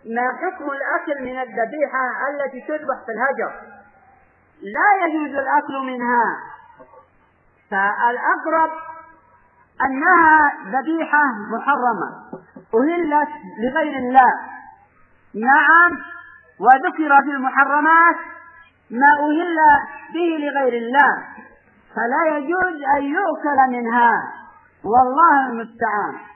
ما حكم الأكل من الذبيحة التي تذبح في الهجر؟ لا يجوز الأكل منها، فالأقرب أنها ذبيحة محرمة أهلت لغير الله. نعم، وذكر في المحرمات ما أهل به لغير الله، فلا يجوز أن يؤكل منها، والله المستعان.